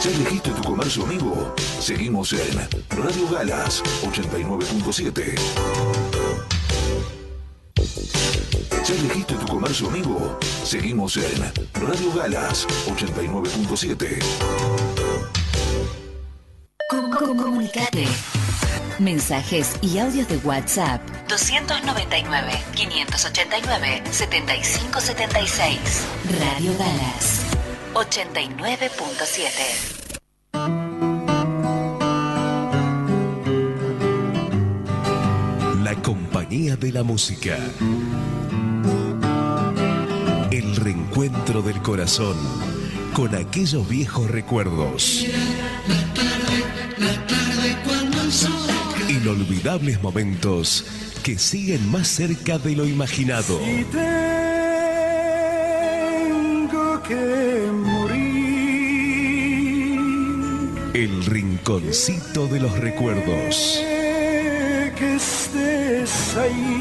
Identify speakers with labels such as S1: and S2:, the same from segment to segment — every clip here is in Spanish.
S1: ¿Ya elegiste tu comercio amigo? Seguimos en Radio Galas 89.7. ¿Ya elegiste tu comercio amigo? Seguimos en Radio Galas 89.7.
S2: Comunicate. Mensajes y audios de WhatsApp 299 589 7576. Radio Galas 89.7.
S3: La compañía de la música. El reencuentro del corazón con aquellos viejos recuerdos.
S4: La tarde cuando el sol...
S3: Inolvidables momentos que siguen más cerca de lo imaginado.
S4: Si tengo que morir,
S3: El rinconcito de los recuerdos.
S4: que estés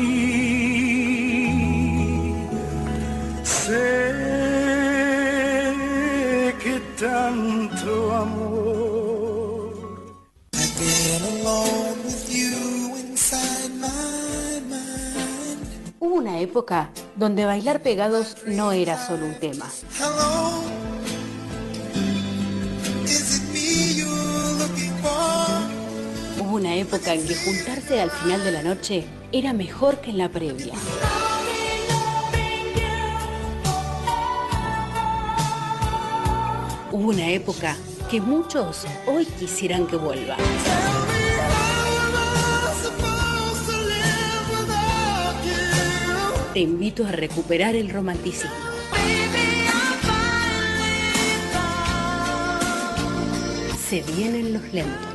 S4: ahí, sé que tanto amor.
S5: Hubo una época donde bailar pegados no era solo un tema. Hubo una época en que juntarse al final de la noche era mejor que en la previa. Hubo una época que muchos hoy quisieran que vuelva. Te invito a recuperar el romanticismo. Se vienen los lentos.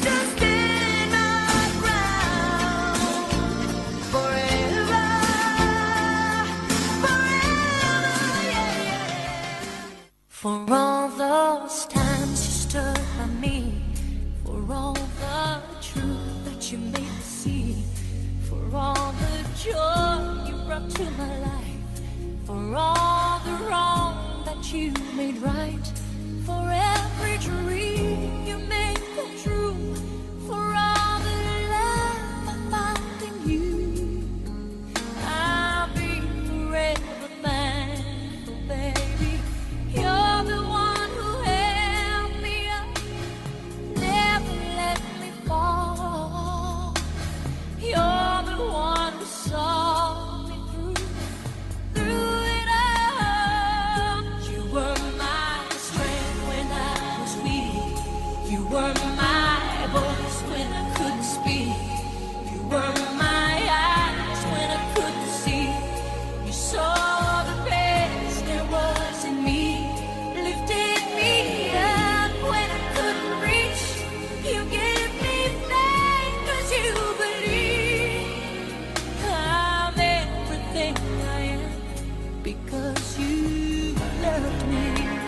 S6: For all those times you stood by me, for all the truth that you made me see, for all the joy you brought to my life, for all the wrong that you made right, for every dream you made come true, for all the love I found in you, I'll be forever thankful, baby. You're the one who held me up, never let me fall. You're the one who saw me through it all. You were my strength when I was weak. You were my voice when I couldn't speak. You were my eyes when I couldn't see. You saw the best there was in me. Lifted me up when I couldn't reach. You gave me faith 'cause you believe I'm everything I am because you loved me.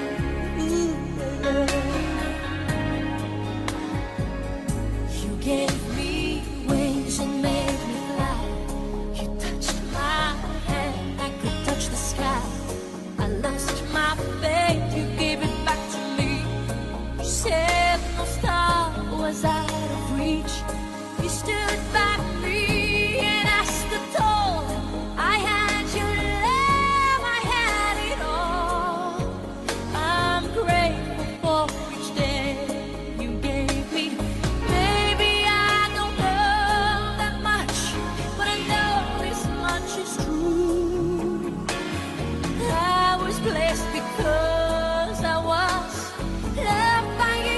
S6: You gave me wings and made me fly. You touched my hand, I could touch the sky. I lost my faith, you gave it back to me. You said no star was out of reach. You stood by me and I stood tall. I had your love, I had it all. I'm grateful for each day you gave me. Maybe I don't know that much, but I know this much is true. I was blessed because I was loved by you.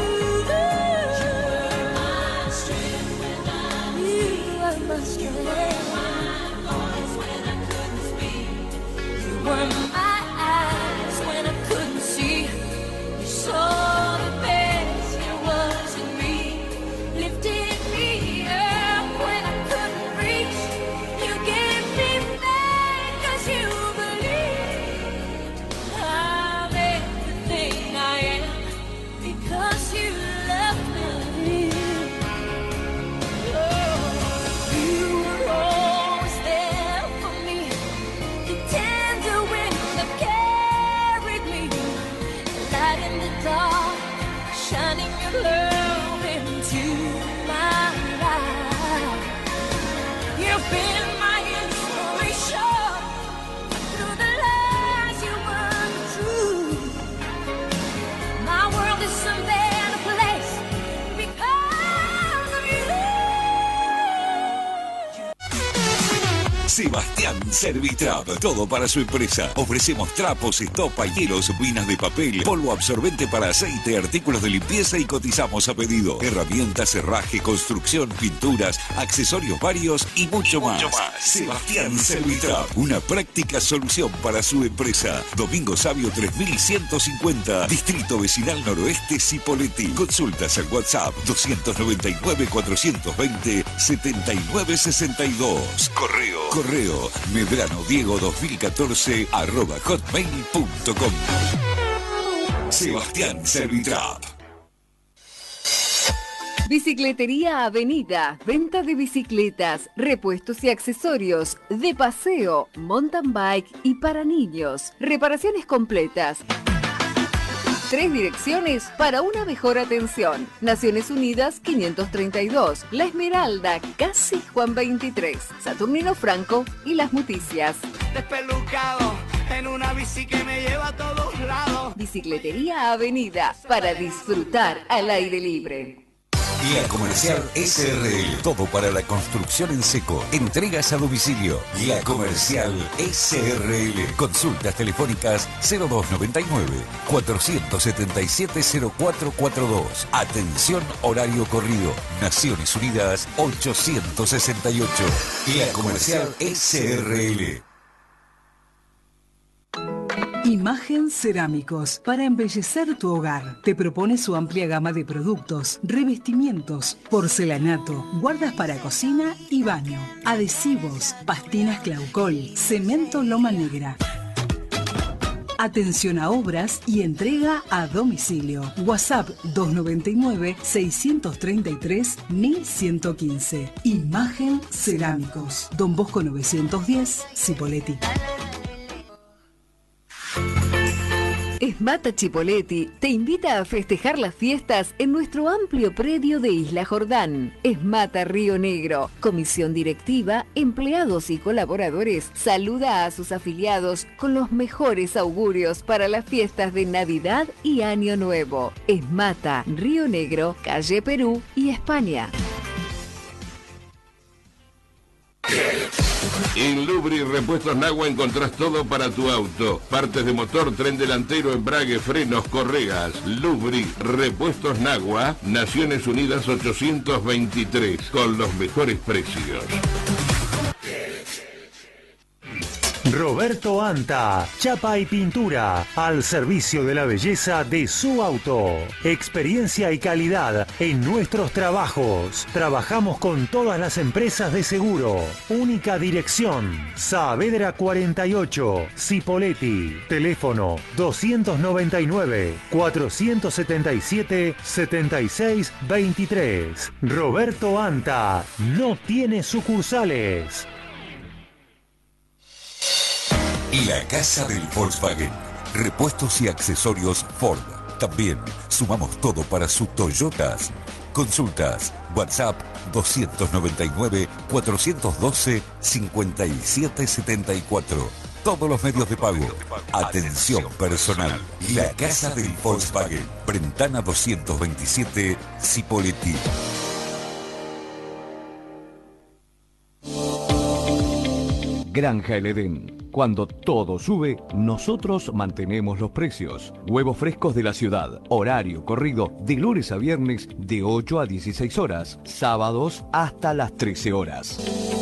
S6: You were my strength. You were my voice when I couldn't speak. You were my eyes when I couldn't see. You saw the best there was in me. Lifted me up when I couldn't reach. You gave me faith 'cause you believed I'm everything I am because you loved me. Oh, you were always there for me. The tender wind that carried me, light in the dark, clue into my life. You've been my inspiration through the lies you weren't true. My world is a better place because of you.
S1: Sebastián Servitrap, todo para su empresa. Ofrecemos trapos, estopa, hielos, minas de papel, polvo absorbente para aceite, artículos de limpieza y cotizamos a pedido. Herramientas, herraje, construcción, pinturas, accesorios varios y mucho más. Sebastián Servitrap, una práctica solución para su empresa. Domingo Sabio 3150, Distrito Vecinal Noroeste, Cipolletti. Consultas al WhatsApp 299-420-7962. Correo medrano diego2014 @hotmail.com. Sebastián Servitrap.
S7: Bicicletería Avenida, venta de bicicletas, repuestos y accesorios, de paseo, mountain bike y para niños. Reparaciones completas. 3 direcciones para una mejor atención. Naciones Unidas 532, La Esmeralda, casi Juan 23, Saturnino Franco y Las Muticias.
S4: Despelucado en una bici que me lleva a todos lados.
S7: Bicicletería Avenida, para disfrutar al aire libre.
S1: Guía Comercial SRL, todo para la construcción en seco. Entregas a domicilio. Guía Comercial SRL. Consultas telefónicas 0299-477-0442. Atención horario corrido. Naciones Unidas 868. Guía Comercial SRL.
S8: Imagen Cerámicos, para embellecer tu hogar. Te propone su amplia gama de productos, revestimientos, porcelanato, guardas para cocina y baño, adhesivos, pastinas Claucol, cemento Loma Negra. Atención a obras y entrega a domicilio. WhatsApp 299-633-1115. Imagen Cerámicos. Don Bosco 910, Cipolletti.
S7: Esmata Cipolletti te invita a festejar las fiestas en nuestro amplio predio de Isla Jordán. Esmata Río Negro, comisión directiva, empleados y colaboradores, saluda a sus afiliados con los mejores augurios para las fiestas de Navidad y Año Nuevo. Esmata Río Negro, calle Perú y España.
S9: En Lubri Repuestos Nagua encontrás todo para tu auto. Partes de motor, tren delantero, embrague, frenos, correas. Lubri Repuestos Nagua, Naciones Unidas 823, con los mejores precios.
S10: Roberto Anta, chapa y pintura, al servicio de la belleza de su auto. Experiencia y calidad en nuestros trabajos. Trabajamos con todas las empresas de seguro. Única dirección, Saavedra 48, Cipolletti. Teléfono 299-477-7623. Roberto Anta, no tiene sucursales.
S1: La Casa del Volkswagen. Repuestos y accesorios Ford. También sumamos todo para su Toyotas. Consultas. WhatsApp 299-412-5774. Todos los medios de pago. Atención personal. La Casa del Volkswagen. Brentana 227, Cipolletti.
S11: Granja El Edén. Cuando todo sube, nosotros mantenemos los precios. Huevos frescos de la ciudad. Horario corrido de lunes a viernes de 8 a 16 horas. Sábados hasta las 13 horas.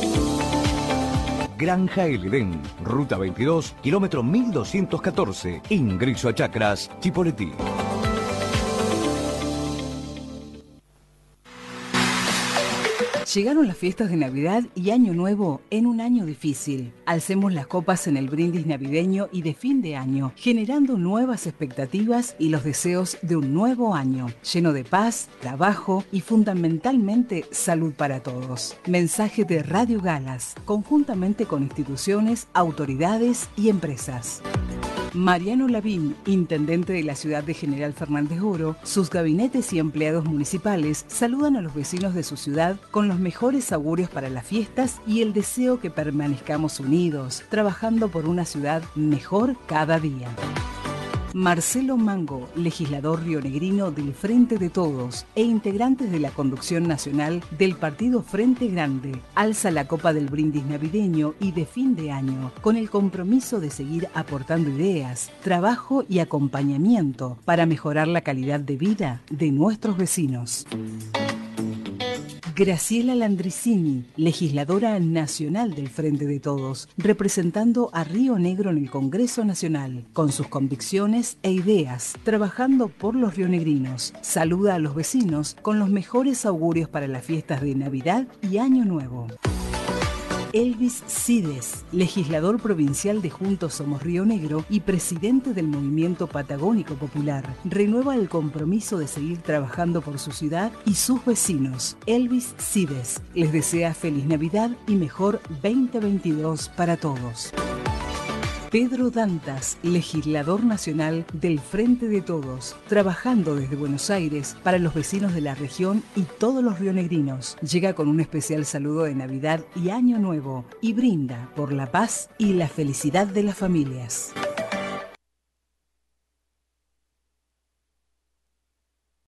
S11: Granja El Edén. Ruta 22, kilómetro 1214. Ingreso a Chacras, Cipolletti.
S8: Llegaron las fiestas de Navidad y Año Nuevo en un año difícil. Alcemos las copas en el brindis navideño y de fin de año, generando nuevas expectativas y los deseos de un nuevo año, lleno de paz, trabajo y fundamentalmente salud para todos. Mensaje de Radio Galas, conjuntamente con instituciones, autoridades y empresas. Mariano Lavín, intendente de la ciudad de General Fernández Oro, sus gabinetes y empleados municipales saludan a los vecinos de su ciudad con los mejores augurios para las fiestas y el deseo que permanezcamos unidos, trabajando por una ciudad mejor cada día. Marcelo Mango, legislador rionegrino del Frente de Todos e integrante de la conducción nacional del partido Frente Grande, alza la copa del brindis navideño y de fin de año con el compromiso de seguir aportando ideas, trabajo y acompañamiento para mejorar la calidad de vida de nuestros vecinos. Graciela Landricini, legisladora nacional del Frente de Todos, representando a Río Negro en el Congreso Nacional, con sus convicciones e ideas, trabajando por los rionegrinos. Saluda a los vecinos con los mejores augurios para las fiestas de Navidad y Año Nuevo. Elvis Cides, legislador provincial de Juntos Somos Río Negro y presidente del Movimiento Patagónico Popular, renueva el compromiso de seguir trabajando por su ciudad y sus vecinos. Elvis Cides les desea feliz Navidad y mejor 2022 para todos. Pedro Dantas, legislador nacional del Frente de Todos, trabajando desde Buenos Aires para los vecinos de la región y todos los rionegrinos. Llega con un especial saludo de Navidad y Año Nuevo y brinda por la paz y la felicidad de las familias.